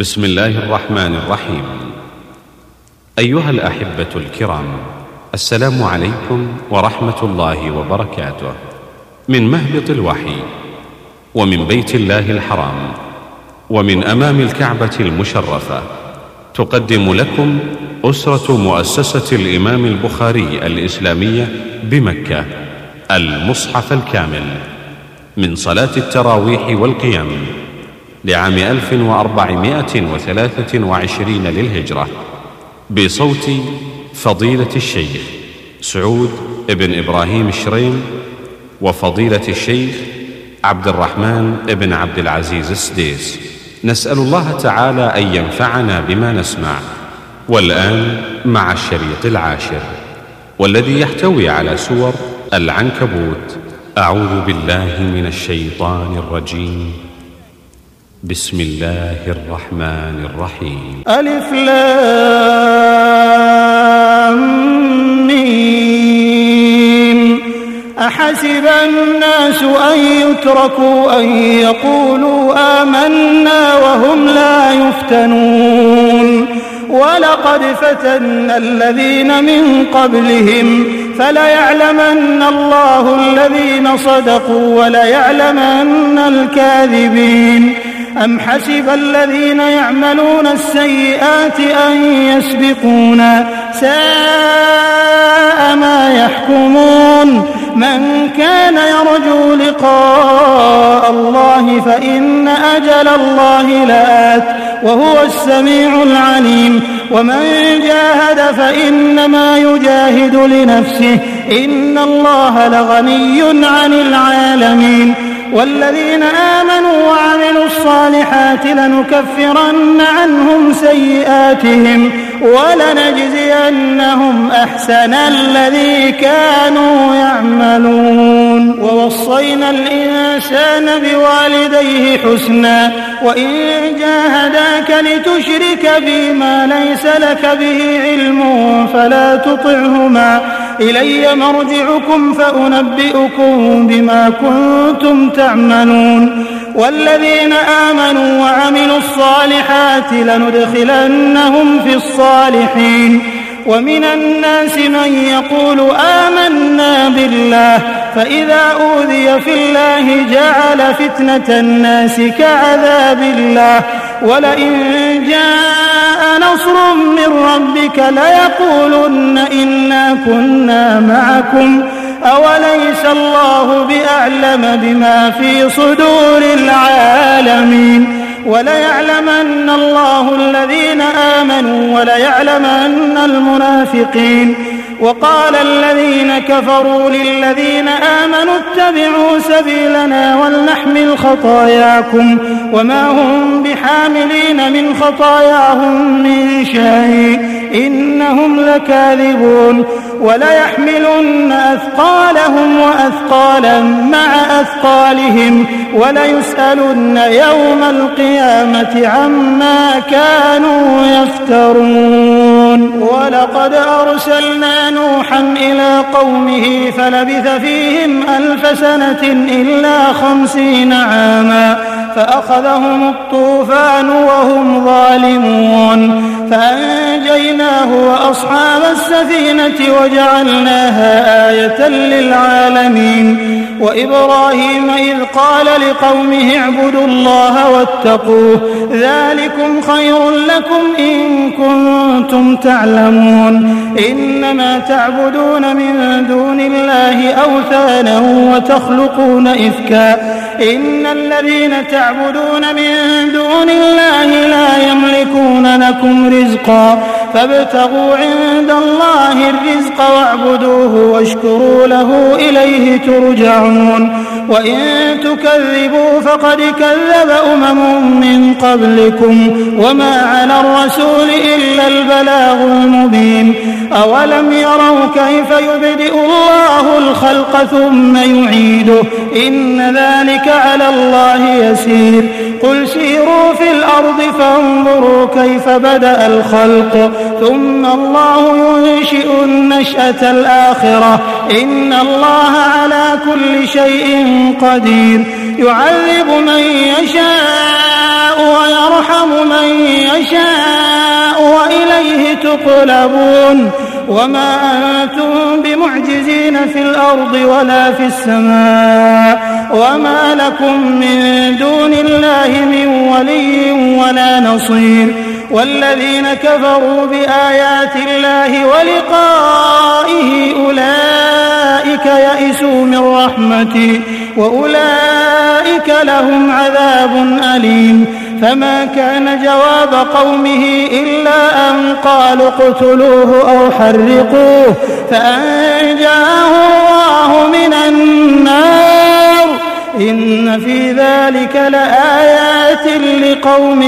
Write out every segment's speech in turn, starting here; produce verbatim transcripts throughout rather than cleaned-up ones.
بسم الله الرحمن الرحيم. أيها الأحبة الكرام، السلام عليكم ورحمة الله وبركاته. من مهبط الوحي ومن بيت الله الحرام ومن أمام الكعبة المشرفة، تقدم لكم أسرة مؤسسة الإمام البخاري الإسلامية بمكة المصحف الكامل من صلاة التراويح والقيام لعام ألف وأربعمائة وثلاثة وعشرين للهجرة، بصوت فضيلة الشيخ سعود بن إبراهيم الشريم وفضيلة الشيخ عبد الرحمن بن عبد العزيز السديس. نسأل الله تعالى أن ينفعنا بما نسمع. والآن مع الشريط العاشر، والذي يحتوي على سور العنكبوت. أعوذ بالله من الشيطان الرجيم. بسم الله الرحمن الرحيم. ألف لام ميم. أحسب الناس أن يتركوا أن يقولوا آمنا وهم لا يفتنون. ولقد فتنا الذين من قبلهم فليعلمن الله الذين صدقوا وليعلمن الكاذبين. أم حسب الذين يعملون السيئات أن يسبقونا، ساء ما يحكمون. من كان يرجو لقاء الله فإن أجل الله لآت وهو السميع العليم. ومن جاهد فإنما يجاهد لنفسه، إن الله لغني عن العالمين. والذين آمنوا وعملوا الصالحات لنكفرن عنهم سيئاتهم ولنجزينهم أحسن الذي كانوا يعملون. ووصينا الإنسان بوالديه حسنا، وإن جاهداك لتشرك بي ما ليس لك به علم فلا تطعهما، إلي مرجعكم فأنبئكم بما كنتم تعملون. والذين آمنوا وعملوا الصالحات لندخلنهم في الصالحين. ومن الناس من يقول آمنا بالله فإذا أوذي في الله جعل فتنة الناس كعذاب الله، ولئن جاء نصر من ربك ليقولن إنا كنا معكم أوليس الله بأعلم بما في صدور العالمين. وليعلمن الله الذين آمنوا وليعلمن المنافقين. وقال الذين كفروا للذين آمنوا اتبعوا سبيلنا ولنحمل خطاياكم وما هم بحاملين من خطاياهم من شيء إنهم لكاذبون. وليحملن أثقالهم وأثقالا مع أثقالهم وليسألن يوم القيامة عما كانوا يفترون. ولقد أرسلنا نوحا إلى قومه فلبث فيهم ألف سنة إلا خمسين عاما فأخذهم الطوفان وهم ظالمون، فأنجيناه وأصحاب السفينة وجعلناها آية للعالمين. وإبراهيم إذ قال لقومه اعبدوا الله واتقوه ذلكم خير لكم إن كنتم تعلمون. إنما تعبدون من دون الله أوثانا وتخلقون إفكا، إن الذين تعبدون من دون الله لا يملكون لكم رزقا فابتغوا عند الله الرزق واعبدوه واشكروا له إليه ترجعون. وإن تكذبوا فقد كذب أمم من قبلكم وما على الرسول إلا البلاغ المبين. أولم يروا كيف يبدئ الله الخلق ثم يعيده إن ذلك على الله يسير. قل سيروا في الأرض فانظروا كيف بدأ الخلق ثم الله ينشئ النشأة الآخرة إن الله على كل شيء قدير. يعذب من يشاء ويرحم من يشاء وإليه تقلبون وما أنتم بمعجزين في الأرض ولا في السماء وما لكم من دون الله من ولي ولا نصير والذين كفروا بآيات الله ولقائه أولئك يئسوا من رحمتي وأولئك لهم عذاب أليم فما كان جواب قومه إلا أن قالوا اقتلوه أو حرقوه فأنجاه الله من النار إن في ذلك لآيات لقوم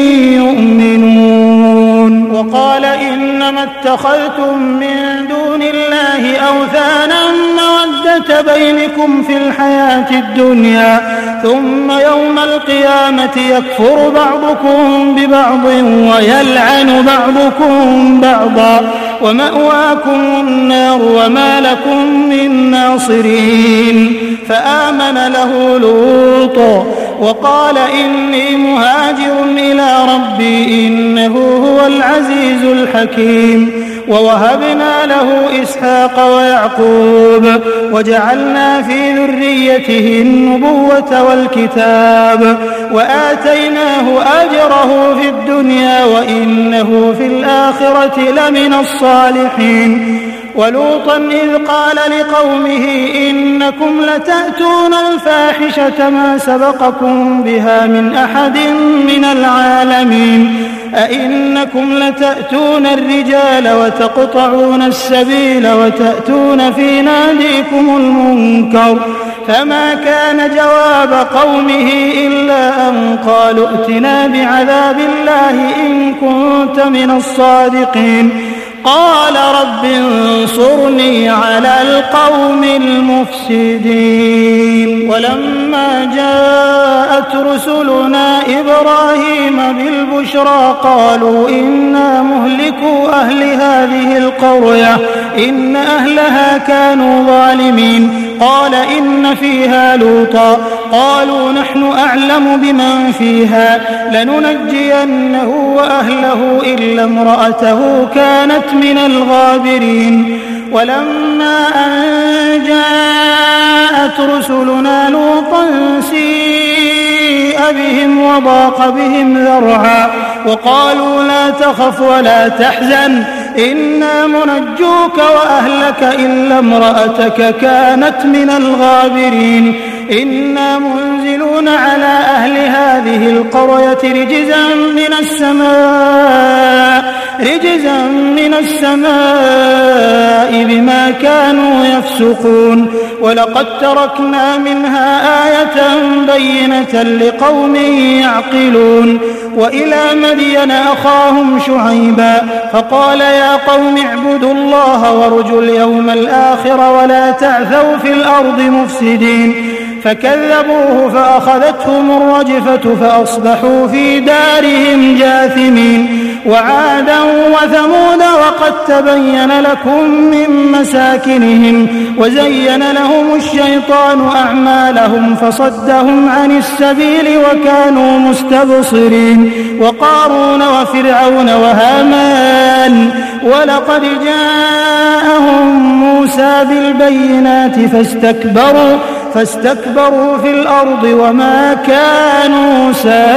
يؤمنون وقال إنما اتخذتم من دون الله أوثانا مودة بينكم في الحياة الدنيا ثم يوم القيامة يكفر بعضكم ببعض ويلعن بعضكم بعضا ومأواكم النار وما لكم من ناصرين فآمن له لوط وقال إني مهاجر إلى ربي إنه هو العزيز الحكيم ووهبنا له إسحاق ويعقوب وجعلنا في ذريته النبوة والكتاب وآتيناه أجره في الدنيا وإنه في الآخرة لمن الصالحين ولوطا إذ قال لقومه إنكم لتأتون الفاحشة ما سبقكم بها من أحد من العالمين أئنكم لتأتون الرجال وتقطعون السبيل وتأتون في ناديكم المنكر فما كان جواب قومه إلا أن قالوا ائتنا بعذاب الله إن كنت من الصادقين قال رب انصرني على القوم المفسدين ولما جاءت رسلنا إبراهيم بالبشرى قالوا إنا مهلكو أهل هذه القرية إن أهلها كانوا ظالمين قال إن فيها لوطا قالوا نحن أعلم بمن فيها لننجينه وأهله إلا امرأته كانت من الغابرين ولما أن جاءت رسلنا لوطا سيء بهم وضاق بهم ذرعا وقالوا لا تخف ولا تحزن إنا منجوك وأهلك إلا امرأتك كانت من الغابرين إنا منزلون على أهل هذه القرية رجزا من السماء رجزا من السماء بما كانوا يفسقون ولقد تركنا منها آية بينة لقوم يعقلون وإلى مدين أخاهم شعيبا فقال يا قوم اعبدوا الله وارجوا اليوم الآخر ولا تعثوا في الأرض مفسدين فكذبوه فأخذتهم الرجفة فأصبحوا في دارهم جاثمين وعادا وثمود وقد تبين لكم من مساكنهم وزين لهم الشيطان أعمالهم فصدهم عن السبيل وكانوا مستبصرين وقارون وفرعون وهامان ولقد جاءهم موسى بالبينات فاستكبروا فاستكبروا في الأرض وما كانوا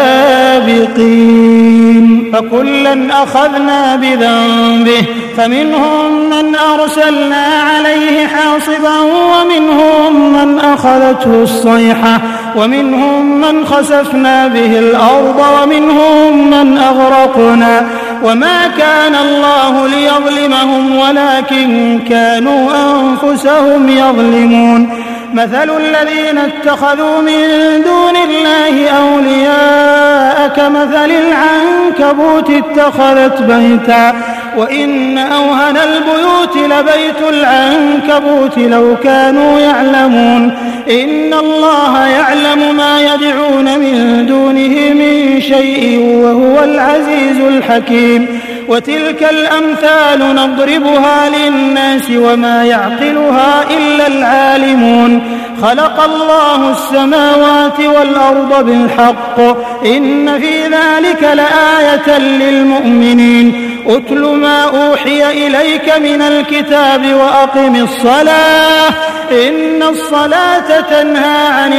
سابقين فكلا أخذنا بذنبه فمنهم من أرسلنا عليه حاصبا ومنهم من أخذته الصيحة ومنهم من خسفنا به الأرض ومنهم من أغرقنا وما كان الله ليظلمهم ولكن كانوا أنفسهم يظلمون مثل الذين اتخذوا من دون الله أولياء كمثل العنكبوت اتخذت بيتا وإن أوهن البيوت لبيت العنكبوت لو كانوا يعلمون إن الله يعلم ما يدعون من دونه من شيء وهو العزيز الحكيم وتلك الأمثال نضربها للناس وما يعقلها إلا العالمون خلق الله السماوات والأرض بالحق إن في ذلك لآية للمؤمنين أتل ما أوحي إليك من الكتاب وأقم الصلاة إن الصلاة تنهى عن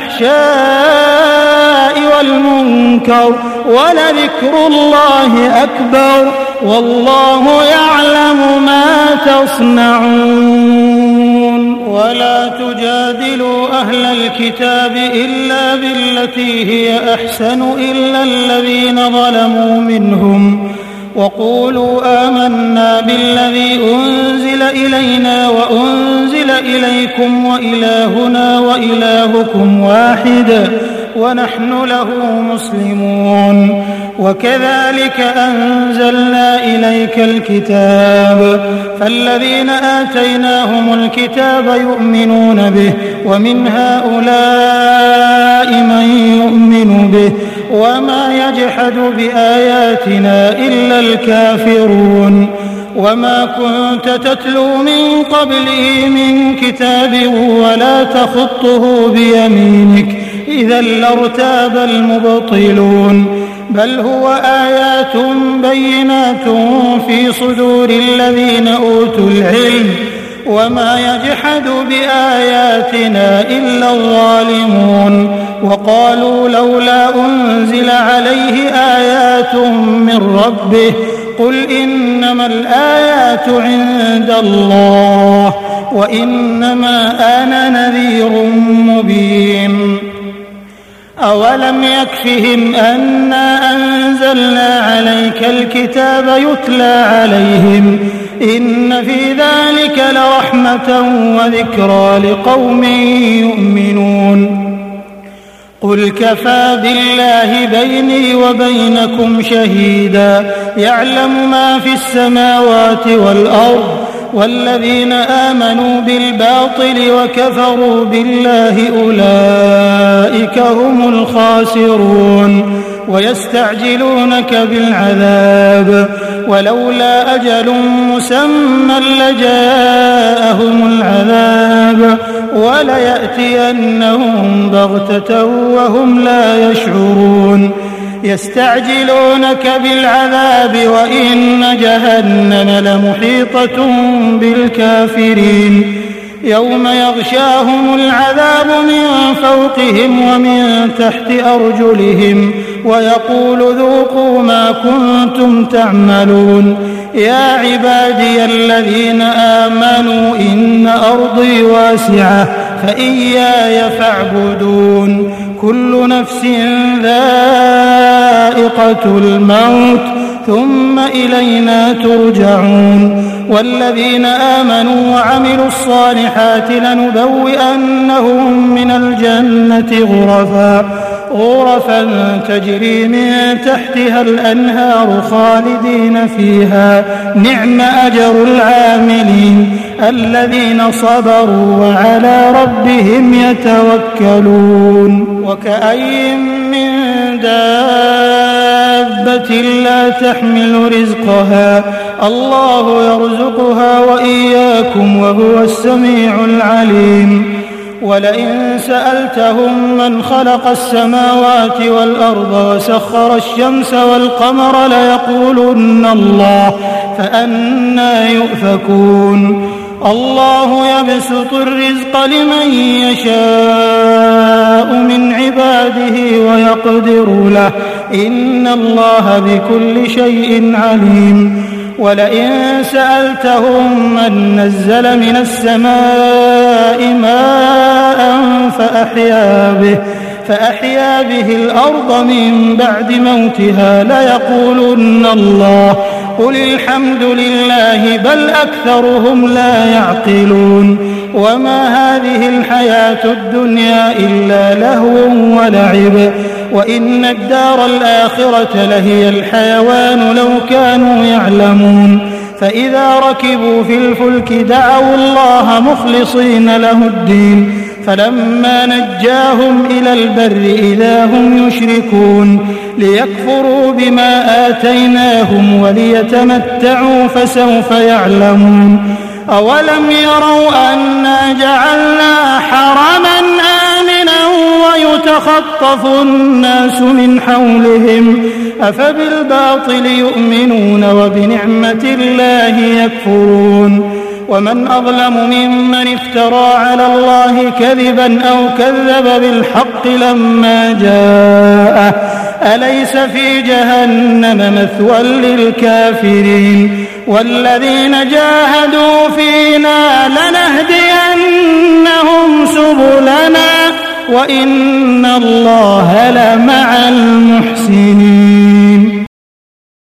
الفحشاء والمنكر ولذكر الله أكبر والله يعلم ما تصنعون ولا تجادلوا أهل الكتاب إلا بالتي هي أحسن إلا الذين ظلموا منهم وقولوا آمنا بالذي أنزل إلينا وأنزل إليكم وإلهنا وإلهكم واحد ونحن له مسلمون وكذلك أنزلنا إليك الكتاب فالذين آتيناهم الكتاب يؤمنون به ومن هؤلاء من يؤمن به وما يجحد بآياتنا إلا الكافرون وما كنت تتلو من قبله من كتاب ولا تخطه بيمينك إذا لارتاب المبطلون بل هو آيات بينات في صدور الذين أوتوا العلم وما يجحد بآياتنا إلا الظالمون وقالوا لولا أنزل عليه آيات من ربه قل إنما الآيات عند الله وإنما أنا نذير مبين أولم يكفهم أنا أنزلنا عليك الكتاب يتلى عليهم إن في ذلك لرحمة وذكرى لقوم يؤمنون قل كفى بالله بيني وبينكم شهيدا يعلم ما في السماوات والأرض والذين آمنوا بالباطل وكفروا بالله أولئك هم الخاسرون ويستعجلونك بالعذاب ولولا أجل مسمى لجاءهم العذاب وليأتينهم بغتة وهم لا يشعرون يستعجلونك بالعذاب وإن جهنم لمحيطة بالكافرين يوم يغشاهم العذاب من فوقهم ومن تحت أرجلهم ويقول ذوقوا ما كنتم تعملون يا عبادي الذين آمنوا إن أرضي واسعة فإياي فاعبدون كل نفس ذائقة الموت ثم إلينا ترجعون والذين آمنوا وعملوا الصالحات لنبوئنهم من الجنة غرفا غرفا تجري من تحتها الأنهار خالدين فيها نعم أجر العاملين الذين صبروا وعلى ربهم يتوكلون وكأي من دابة لا تحمل رزقها الله يرزقها وإياكم وهو السميع العليم ولئن سألتهم من خلق السماوات والأرض وسخر الشمس والقمر ليقولن الله فأنى يؤفكون الله يبسط الرزق لمن يشاء من عباده ويقدر له إن الله بكل شيء عليم ولئن سألتهم من نزل من السماء ماء فأحيا به فأحيا به الأرض من بعد موتها ليقولن الله قل الحمد لله بل أكثرهم لا يعقلون وما هذه الحياة الدنيا إلا لهو ولعب وإن الدار الآخرة لهي الحيوان لو كانوا يعلمون فإذا ركبوا في الفلك دعوا الله مخلصين له الدين فلما نجاهم إلى البر إذا هم يشركون ليكفروا بما آتيناهم وليتمتعوا فسوف يعلمون أولم يروا أنا جعلنا حرما آمنا ويتخطف الناس من حولهم أفبالباطل يؤمنون وبنعمة الله يكفرون ومن أظلم ممن افترى على الله كذبا أو كذب بالحق لما جاءه أليس في جهنم مثوى للكافرين والذين جاهدوا فينا لنهدينهم سبلنا وإن الله لمع المحسنين.